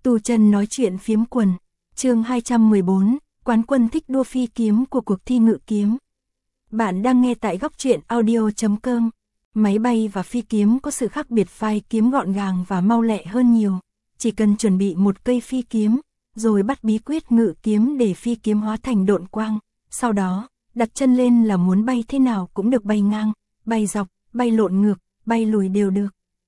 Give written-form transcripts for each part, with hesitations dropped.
Tu Chân nói chuyện phiếm quần, chương 214, quán quân thích đua phi kiếm của cuộc thi ngự kiếm. Bạn đang nghe tại góc truyện audio.com. Máy bay và phi kiếm có sự khác biệt, phái kiếm gọn gàng và mau lẹ hơn nhiều. Chỉ cần chuẩn bị một cây phi kiếm, rồi bắt bí quyết ngự kiếm để phi kiếm hóa thành độn quang. Sau đó, đặt chân lên là muốn bay thế nào cũng được, bay ngang, bay dọc, bay lộn ngược, bay lùi đều được.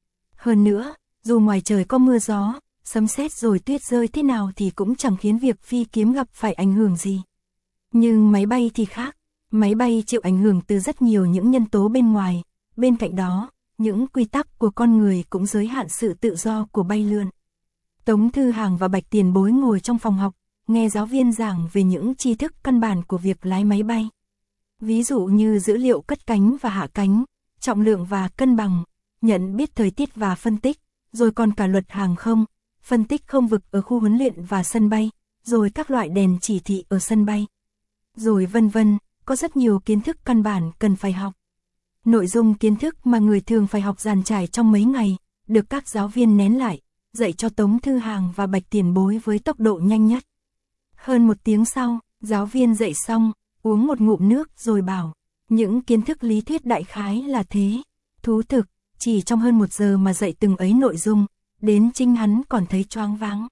Hơn nữa, dù ngoài trời có mưa gió, sấm sét rồi tuyết rơi thế nào thì cũng chẳng khiến việc phi kiếm gặp phải ảnh hưởng gì. Nhưng máy bay thì khác, máy bay chịu ảnh hưởng từ rất nhiều những nhân tố bên ngoài, bên cạnh đó, những quy tắc của con người cũng giới hạn sự tự do của bay lượn. Tống Thư Hàng và Bạch Tiền Bối ngồi trong phòng học, nghe giáo viên giảng về những tri thức căn bản của việc lái máy bay. Ví dụ như dữ liệu cất cánh và hạ cánh, trọng lượng và cân bằng, nhận biết thời tiết và phân tích, rồi còn cả luật hàng không, phân tích không vực ở khu huấn luyện và sân bay, rồi các loại đèn chỉ thị ở sân bay. Rồi vân vân, có rất nhiều kiến thức căn bản cần phải học. Nội dung kiến thức mà người thường phải học dàn trải trong mấy ngày, được các giáo viên nén lại, dạy cho Tống Thư Hàng và Bạch Tiền Bối với tốc độ nhanh nhất. Hơn 1 tiếng sau, giáo viên dạy xong, uống một ngụm nước rồi bảo, những kiến thức lý thuyết đại khái là thế. Thú thực, chỉ trong hơn 1 giờ mà dạy từng ấy nội dung, đến chính hắn còn thấy choáng váng.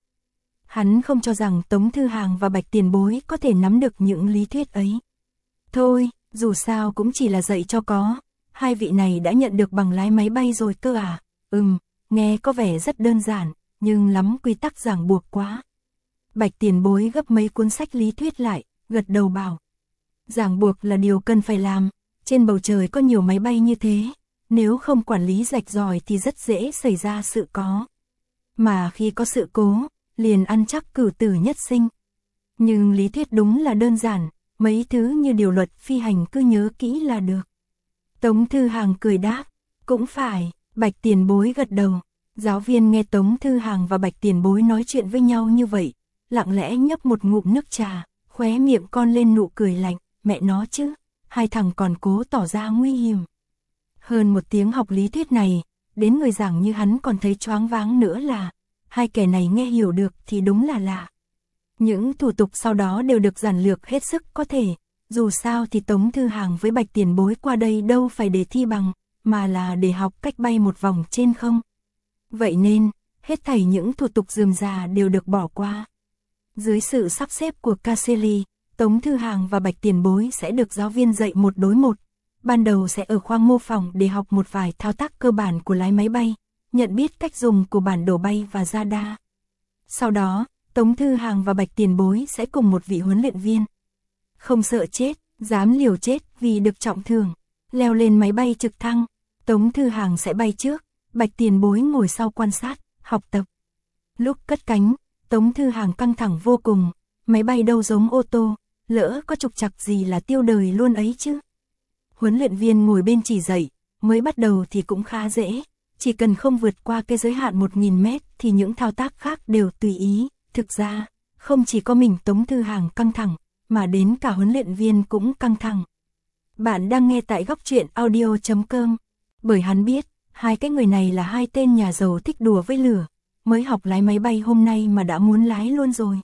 Hắn không cho rằng Tống Thư Hàng và Bạch Tiền Bối có thể nắm được những lý thuyết ấy. Thôi, dù sao cũng chỉ là dạy cho có, hai vị này đã nhận được bằng lái máy bay rồi cơ à? Nghe có vẻ rất đơn giản, nhưng lắm quy tắc ràng buộc quá. Bạch Tiền Bối gấp mấy cuốn sách lý thuyết lại, gật đầu bảo. Ràng buộc là điều cần phải làm, trên bầu trời có nhiều máy bay như thế, nếu không quản lý rạch ròi thì rất dễ xảy ra sự cố. Mà khi có sự cố, liền ăn chắc cửu tử nhất sinh. Nhưng lý thuyết đúng là đơn giản, mấy thứ như điều luật phi hành cứ nhớ kỹ là được. Tống Thư Hàng cười đáp, cũng phải. Bạch Tiền Bối gật đầu. Giáo viên nghe Tống Thư Hàng và Bạch Tiền Bối nói chuyện với nhau như vậy, lặng lẽ nhấp một ngụm nước trà, khóe miệng con lên nụ cười lạnh, mẹ nó chứ, hai thằng còn cố tỏ ra nguy hiểm. Hơn 1 tiếng học lý thuyết này, đến người giảng như hắn còn thấy choáng váng nữa là, hai kẻ này nghe hiểu được thì đúng là lạ. Những thủ tục sau đó đều được giản lược hết sức có thể, dù sao thì Tống Thư Hàng với Bạch Tiền Bối qua đây đâu phải để thi bằng, mà là để học cách bay một vòng trên không. Vậy nên, hết thảy những thủ tục rườm rà đều được bỏ qua. Dưới sự sắp xếp của Caselli, Tống Thư Hàng và Bạch Tiền Bối sẽ được giáo viên dạy 1 đối 1. Ban đầu sẽ ở khoang mô phỏng để học một vài thao tác cơ bản của lái máy bay, nhận biết cách dùng của bản đồ bay và radar. Sau đó, Tống Thư Hàng và Bạch Tiền Bối sẽ cùng một vị huấn luyện viên. Không sợ chết, dám liều chết vì được trọng thưởng, leo lên máy bay trực thăng. Tống Thư Hàng sẽ bay trước, Bạch Tiền Bối ngồi sau quan sát, học tập. Lúc cất cánh, Tống Thư Hàng căng thẳng vô cùng, máy bay đâu giống ô tô, lỡ có trục trặc gì là tiêu đời luôn ấy chứ. Huấn luyện viên ngồi bên chỉ dạy, mới bắt đầu thì cũng khá dễ, chỉ cần không vượt qua cái giới hạn 1000 mét thì những thao tác khác đều tùy ý. Thực ra, không chỉ có mình Tống Thư Hàng căng thẳng, mà đến cả huấn luyện viên cũng căng thẳng. Bạn đang nghe tại góc truyện audio.com. Bởi hắn biết, hai cái người này là hai tên nhà giàu thích đùa với lửa, mới học lái máy bay hôm nay mà đã muốn lái luôn rồi.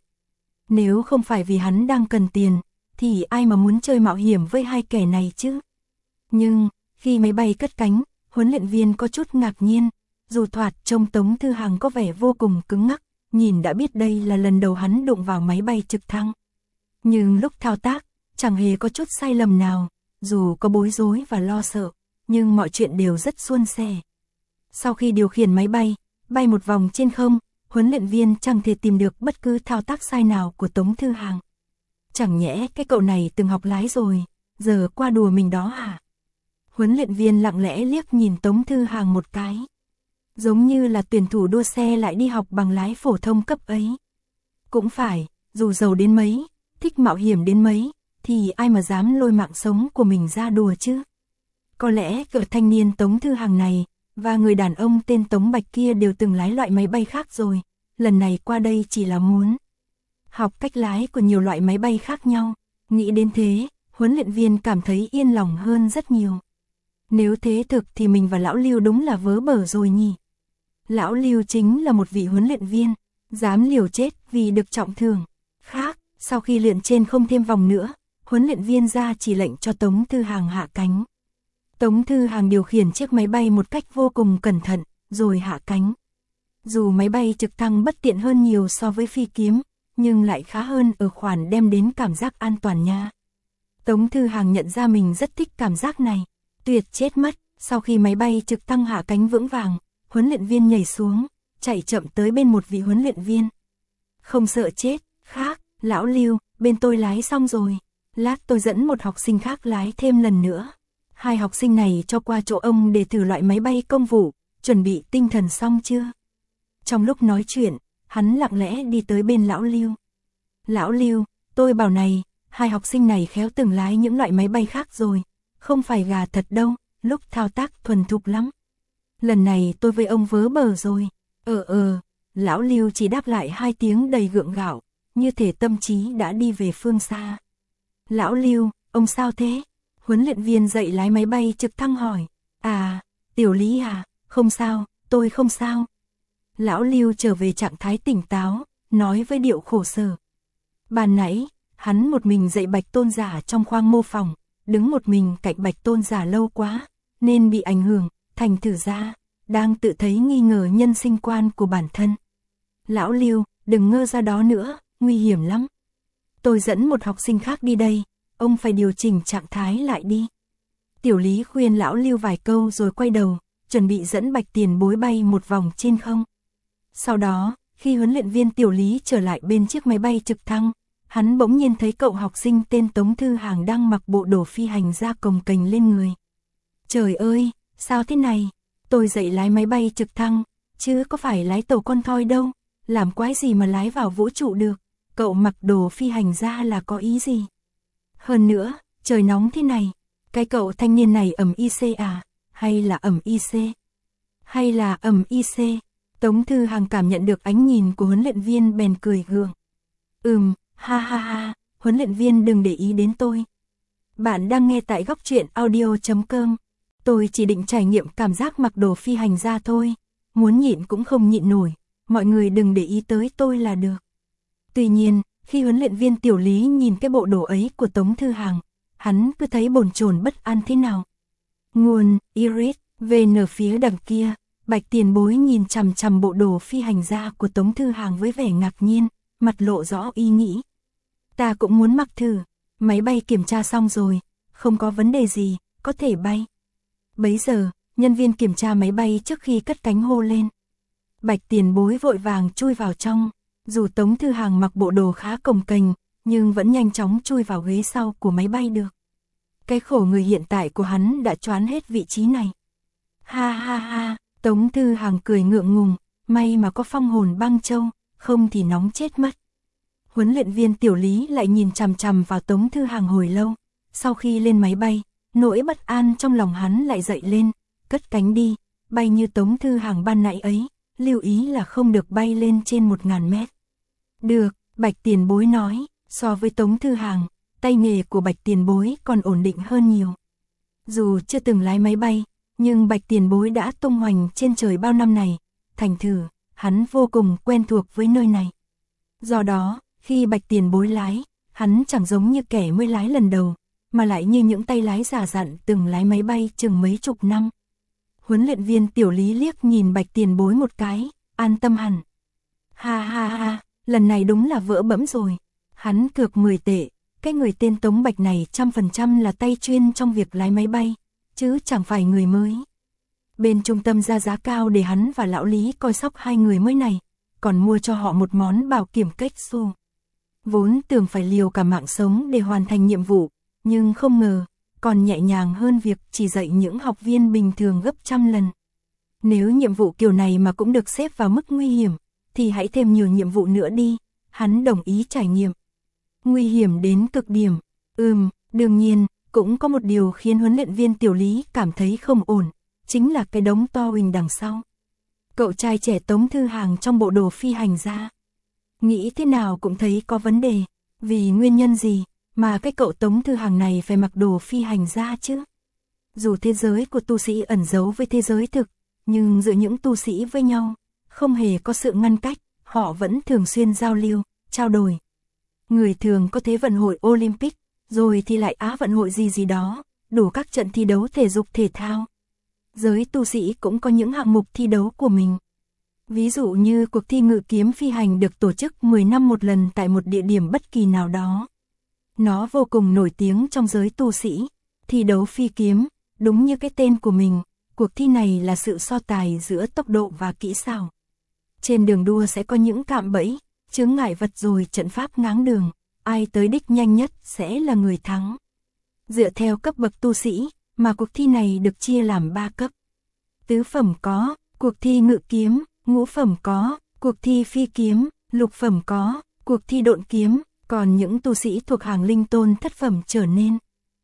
Nếu không phải vì hắn đang cần tiền, thì ai mà muốn chơi mạo hiểm với hai kẻ này chứ. Nhưng, khi máy bay cất cánh, huấn luyện viên có chút ngạc nhiên, dù thoạt trông Tống Thư Hàng có vẻ vô cùng cứng ngắc, nhìn đã biết đây là lần đầu hắn đụng vào máy bay trực thăng. Nhưng lúc thao tác, chẳng hề có chút sai lầm nào, dù có bối rối và lo sợ, nhưng mọi chuyện đều rất suôn sẻ. Sau khi điều khiển máy bay, bay một vòng trên không, huấn luyện viên chẳng thể tìm được bất cứ thao tác sai nào của Tống Thư Hàng. Chẳng nhẽ cái cậu này từng học lái rồi, giờ qua đùa mình đó hả? Huấn luyện viên lặng lẽ liếc nhìn Tống Thư Hàng một cái. Giống như là tuyển thủ đua xe lại đi học bằng lái phổ thông cấp ấy. Cũng phải, dù giàu đến mấy, thích mạo hiểm đến mấy, thì ai mà dám lôi mạng sống của mình ra đùa chứ? Có lẽ cậu thanh niên Tống Thư Hàng này, và người đàn ông tên Tống Bạch kia đều từng lái loại máy bay khác rồi, lần này qua đây chỉ là muốn học cách lái của nhiều loại máy bay khác nhau. Nghĩ đến thế, huấn luyện viên cảm thấy yên lòng hơn rất nhiều. Nếu thế thực thì mình và Lão Lưu đúng là vớ bở rồi nhỉ. Lão Lưu chính là một vị huấn luyện viên, dám liều chết vì được trọng thương. Khác, sau khi lượn trên không thêm vòng nữa, huấn luyện viên ra chỉ lệnh cho Tống Thư Hàng hạ cánh. Tống Thư Hàng điều khiển chiếc máy bay một cách vô cùng cẩn thận, rồi hạ cánh. Dù máy bay trực thăng bất tiện hơn nhiều so với phi kiếm, nhưng lại khá hơn ở khoản đem đến cảm giác an toàn nha. Tống Thư Hàng nhận ra mình rất thích cảm giác này, tuyệt chết mất. Sau khi máy bay trực thăng hạ cánh vững vàng, huấn luyện viên nhảy xuống, chạy chậm tới bên một vị huấn luyện viên. Không sợ chết, khác, lão Lưu, bên tôi lái xong rồi. Lát tôi dẫn một học sinh khác lái thêm lần nữa. Hai học sinh này cho qua chỗ ông để thử loại máy bay công vụ, chuẩn bị tinh thần xong chưa? Trong lúc nói chuyện, hắn lặng lẽ đi tới bên lão Lưu. Lão Lưu, tôi bảo này, hai học sinh này khéo từng lái những loại máy bay khác rồi, không phải gà thật đâu, lúc thao tác thuần thục lắm. Lần này tôi với ông vớ bờ rồi. Lão Lưu chỉ đáp lại 2 tiếng đầy gượng gạo, như thể tâm trí đã đi về phương xa. Lão Lưu, ông sao thế? Huấn luyện viên dạy lái máy bay trực thăng hỏi. À, Tiểu Lý à, không sao, tôi không sao. Lão Lưu trở về trạng thái tỉnh táo, nói với điệu khổ sở. Ban nãy, hắn một mình dạy Bạch Tôn Giả trong khoang mô phỏng, đứng một mình cạnh Bạch Tôn Giả lâu quá, nên bị ảnh hưởng, thành thử ra, đang tự thấy nghi ngờ nhân sinh quan của bản thân. Lão Lưu, đừng ngơ ra đó nữa, nguy hiểm lắm. Tôi dẫn một học sinh khác đi đây, ông phải điều chỉnh trạng thái lại đi. Tiểu Lý khuyên lão Lưu vài câu rồi quay đầu, chuẩn bị dẫn Bạch Tiền Bối bay một vòng trên không. Sau đó, khi huấn luyện viên Tiểu Lý trở lại bên chiếc máy bay trực thăng, hắn bỗng nhiên thấy cậu học sinh tên Tống Thư Hàng đang mặc bộ đồ phi hành gia cồng kềnh lên người. Trời ơi, sao thế này? Tôi dạy lái máy bay trực thăng, chứ có phải lái tàu con thoi đâu, làm quái gì mà lái vào vũ trụ được, cậu mặc đồ phi hành gia là có ý gì? Hơn nữa, trời nóng thế này, cái cậu thanh niên này ẩm IC à, hay là ẩm IC? Hay là ẩm IC? Tống Thư Hàng cảm nhận được ánh nhìn của huấn luyện viên bèn cười gượng. Ha ha ha, huấn luyện viên đừng để ý đến tôi. Bạn đang nghe tại góc truyện audio.com. Tôi chỉ định trải nghiệm cảm giác mặc đồ phi hành gia thôi, muốn nhịn cũng không nhịn nổi, mọi người đừng để ý tới tôi là được. Tuy nhiên, khi huấn luyện viên Tiểu Lý nhìn cái bộ đồ ấy của Tống Thư Hàng, hắn cứ thấy bồn chồn bất an thế nào. Nguồn, Iris, VN phía đằng kia, Bạch Tiền Bối nhìn chằm chằm bộ đồ phi hành gia của Tống Thư Hàng với vẻ ngạc nhiên, mặt lộ rõ ý nghĩ. Ta cũng muốn mặc thử, máy bay kiểm tra xong rồi, không có vấn đề gì, có thể bay. Bấy giờ, nhân viên kiểm tra máy bay trước khi cất cánh hô lên. Bạch Tiền Bối vội vàng chui vào trong, dù Tống Thư Hàng mặc bộ đồ khá cồng kềnh, nhưng vẫn nhanh chóng chui vào ghế sau của máy bay được. Cái khổ người hiện tại của hắn đã choán hết vị trí này. Ha ha ha, Tống Thư Hàng cười ngượng ngùng, may mà có phong hồn băng châu, không thì nóng chết mất. Huấn luyện viên Tiểu Lý lại nhìn chằm chằm vào Tống Thư Hàng hồi lâu, sau khi lên máy bay, nỗi bất an trong lòng hắn lại dậy lên, cất cánh đi, bay như Tống Thư Hàng ban nãy ấy, lưu ý là không được bay lên trên 1000 mét. Được, Bạch Tiền Bối nói, so với Tống Thư Hàng, tay nghề của Bạch Tiền Bối còn ổn định hơn nhiều. Dù chưa từng lái máy bay, nhưng Bạch Tiền Bối đã tung hoành trên trời bao năm này, thành thử, hắn vô cùng quen thuộc với nơi này. Do đó, khi Bạch Tiền Bối lái, hắn chẳng giống như kẻ mới lái lần đầu, mà lại như những tay lái già dặn từng lái máy bay chừng mấy chục năm. Huấn luyện viên Tiểu Lý liếc nhìn Bạch Tiền Bối một cái, an tâm hẳn. Ha ha ha, lần này đúng là vỡ bẫm rồi. Hắn cược 10 tệ, cái người tên Tống Bạch này 100% là tay chuyên trong việc lái máy bay, chứ chẳng phải người mới. Bên trung tâm ra giá cao để hắn và lão Lý coi sóc hai người mới này, còn mua cho họ một món bảo kiểm cách xu. Vốn tưởng phải liều cả mạng sống để hoàn thành nhiệm vụ, nhưng không ngờ, còn nhẹ nhàng hơn việc chỉ dạy những học viên bình thường gấp trăm lần. Nếu nhiệm vụ kiểu này mà cũng được xếp vào mức nguy hiểm, thì hãy thêm nhiều nhiệm vụ nữa đi, hắn đồng ý trải nghiệm. Nguy hiểm đến cực điểm, đương nhiên, cũng có một điều khiến huấn luyện viên Tiểu Lý cảm thấy không ổn, chính là cái đống to huỳnh đằng sau. Cậu trai trẻ Tống Thư Hàng trong bộ đồ phi hành gia. Nghĩ thế nào cũng thấy có vấn đề, vì nguyên nhân gì mà cái cậu Tống Thư Hàng này phải mặc đồ phi hành gia chứ? Dù thế giới của tu sĩ ẩn giấu với thế giới thực, nhưng giữa những tu sĩ với nhau, không hề có sự ngăn cách, họ vẫn thường xuyên giao lưu, trao đổi. Người thường có Thế vận hội Olympic, rồi thì lại Á vận hội gì gì đó, đủ các trận thi đấu thể dục thể thao. Giới tu sĩ cũng có những hạng mục thi đấu của mình. Ví dụ như cuộc thi ngự kiếm phi hành được tổ chức 10 năm một lần tại một địa điểm bất kỳ nào đó. Nó vô cùng nổi tiếng trong giới tu sĩ. Thi đấu phi kiếm, đúng như cái tên của mình, cuộc thi này là sự so tài giữa tốc độ và kỹ xảo. Trên đường đua sẽ có những cạm bẫy, chướng ngại vật rồi trận pháp ngáng đường, ai tới đích nhanh nhất sẽ là người thắng. Dựa theo cấp bậc tu sĩ, mà cuộc thi này được chia làm 3 cấp. Tứ phẩm có, cuộc thi ngự kiếm, ngũ phẩm có, cuộc thi phi kiếm, lục phẩm có, cuộc thi độn kiếm, còn những tu sĩ thuộc hàng linh tôn thất phẩm trở nên.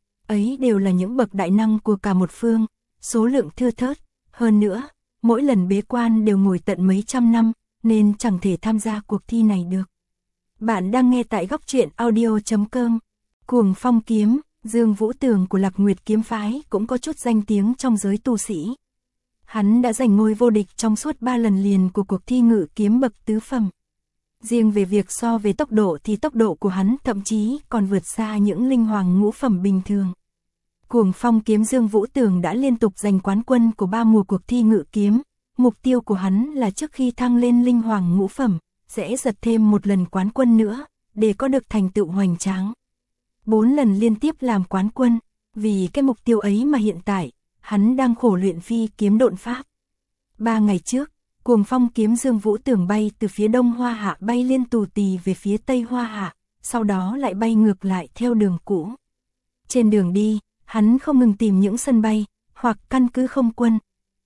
Ấy đều là những bậc đại năng của cả một phương, số lượng thưa thớt, hơn nữa, mỗi lần bế quan đều ngồi tận mấy trăm năm, nên chẳng thể tham gia cuộc thi này được. Bạn đang nghe tại góc truyện audio.com. Cuồng Phong kiếm, Dương Vũ Tường của Lạc Nguyệt kiếm phái cũng có chút danh tiếng trong giới tu sĩ. Hắn đã giành ngôi vô địch trong suốt 3 lần liền của cuộc thi ngự kiếm bậc tứ phẩm. Riêng về việc so về tốc độ thì tốc độ của hắn thậm chí còn vượt xa những linh hoàng ngũ phẩm bình thường. Cuồng Phong kiếm Dương Vũ Tường đã liên tục giành quán quân của 3 mùa cuộc thi ngự kiếm. Mục tiêu của hắn là trước khi thăng lên linh hoàng ngũ phẩm, sẽ giật thêm một lần quán quân nữa, để có được thành tựu hoành tráng. 4 lần liên tiếp làm quán quân, vì cái mục tiêu ấy mà hiện tại, hắn đang khổ luyện phi kiếm độn pháp. 3 ngày trước, Cuồng Phong kiếm Dương Vũ Tường bay từ phía đông Hoa Hạ bay liên tù tì về phía tây Hoa Hạ, sau đó lại bay ngược lại theo đường cũ. Trên đường đi, hắn không ngừng tìm những sân bay, hoặc căn cứ không quân.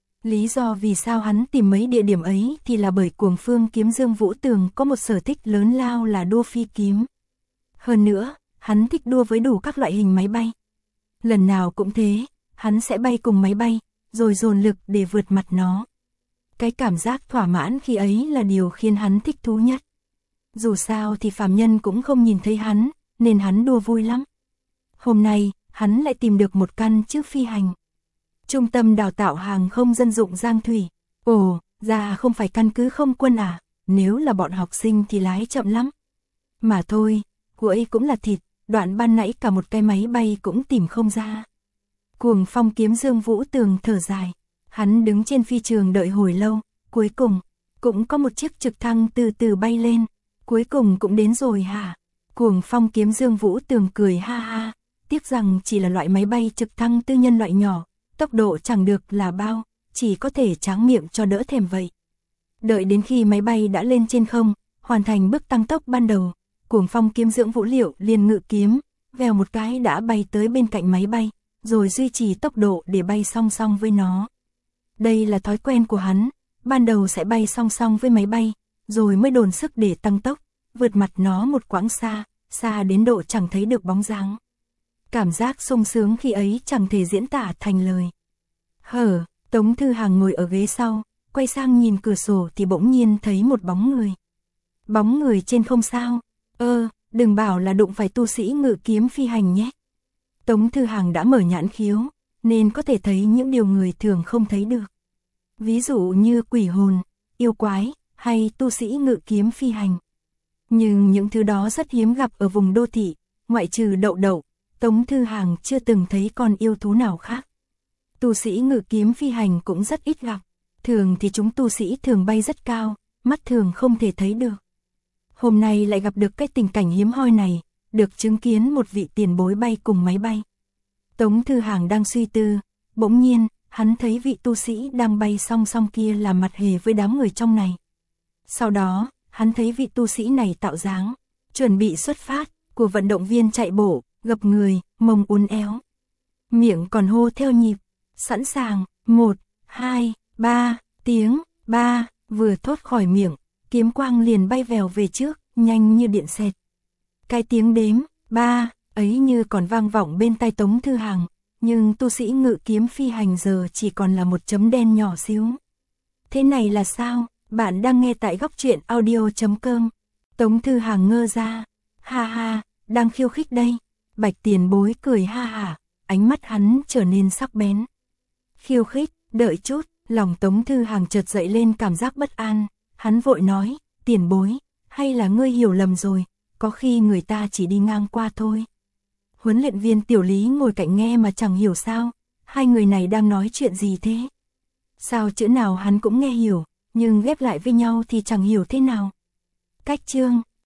Lý do vì sao hắn tìm mấy địa điểm ấy thì là bởi Cuồng Phong kiếm Dương Vũ Tường có một sở thích lớn lao là đua phi kiếm. Hơn nữa, hắn thích đua với đủ các loại hình máy bay. Lần nào cũng thế, hắn sẽ bay cùng máy bay, rồi dồn lực để vượt mặt nó. Cái cảm giác thỏa mãn khi ấy là điều khiến hắn thích thú nhất. Dù sao thì phàm nhân cũng không nhìn thấy hắn, nên hắn đua vui lắm. Hôm nay, hắn lại tìm được một căn chiếc phi hành. Trung tâm đào tạo hàng không dân dụng Giang Thủy. Ồ, ra không phải căn cứ không quân à, nếu là bọn học sinh thì lái chậm lắm. Mà thôi, cuối cũng là thịt, đoạn ban nãy cả một cái máy bay cũng tìm không ra. Cuồng Phong kiếm Dương Vũ Tường thở dài. Hắn đứng trên phi trường đợi hồi lâu, cuối cùng, cũng có một chiếc trực thăng từ từ bay lên. Cuối cùng cũng đến rồi hả? Cuồng Phong kiếm Dương Vũ Tường cười ha ha, tiếc rằng chỉ là loại máy bay trực thăng tư nhân loại nhỏ, tốc độ chẳng được là bao, chỉ có thể tráng miệng cho đỡ thèm vậy. Đợi đến khi máy bay đã lên trên không, hoàn thành bước tăng tốc ban đầu, Cuồng Phong kiếm Dương Vũ Liệu liền ngự kiếm, vèo một cái đã bay tới bên cạnh máy bay, rồi duy trì tốc độ để bay song song với nó. Đây là thói quen của hắn, ban đầu sẽ bay song song với máy bay, rồi mới dồn sức để tăng tốc, vượt mặt nó một quãng xa, xa đến độ chẳng thấy được bóng dáng. Cảm giác sung sướng khi ấy chẳng thể diễn tả thành lời. Tống Thư Hàng ngồi ở ghế sau, quay sang nhìn cửa sổ thì bỗng nhiên thấy một bóng người. Bóng người trên không sao, đừng bảo là đụng phải tu sĩ ngự kiếm phi hành nhé. Tống Thư Hàng đã mở nhãn khiếu, nên có thể thấy những điều người thường không thấy được. Ví dụ như quỷ hồn, yêu quái, hay tu sĩ ngự kiếm phi hành. Nhưng những thứ đó rất hiếm gặp ở vùng đô thị, ngoại trừ Đậu Đậu, Tống Thư Hàng chưa từng thấy con yêu thú nào khác. Tu sĩ ngự kiếm phi hành cũng rất ít gặp, thường thì chúng tu sĩ thường bay rất cao, mắt thường không thể thấy được. Hôm nay lại gặp được cái tình cảnh hiếm hoi này, được chứng kiến một vị tiền bối bay cùng máy bay. Tống Thư Hàng đang suy tư, bỗng nhiên, hắn thấy vị tu sĩ đang bay song song kia làm mặt hề với đám người trong này. Sau đó, hắn thấy vị tu sĩ này tạo dáng, chuẩn bị xuất phát, của vận động viên chạy bộ, gập người, mông uốn éo. Miệng còn hô theo nhịp, sẵn sàng, 1, 2, 3, tiếng, 3, vừa thốt khỏi miệng, kiếm quang liền bay vèo về trước, nhanh như điện xẹt. Cái tiếng đếm, 3, ấy như còn vang vọng bên tai Tống Thư Hàng, nhưng tu sĩ ngự kiếm phi hành giờ chỉ còn là một chấm đen nhỏ xíu. Thế này là sao? Bạn đang nghe tại góc truyện audio.com. Tống Thư Hàng ngơ ra. Ha ha, đang khiêu khích đây. Bạch tiền bối cười ha hả, ánh mắt hắn trở nên sắc bén. Khiêu khích, đợi chút, lòng Tống Thư Hàng chợt dậy lên cảm giác bất an. Hắn vội nói, tiền bối, hay là ngươi hiểu lầm rồi, có khi người ta chỉ đi ngang qua thôi. Huấn luyện viên Tiểu Lý ngồi cạnh nghe mà chẳng hiểu sao, hai người này đang nói chuyện gì thế? Sao chữ nào hắn cũng nghe hiểu, nhưng ghép lại với nhau thì chẳng hiểu thế nào. Cách chương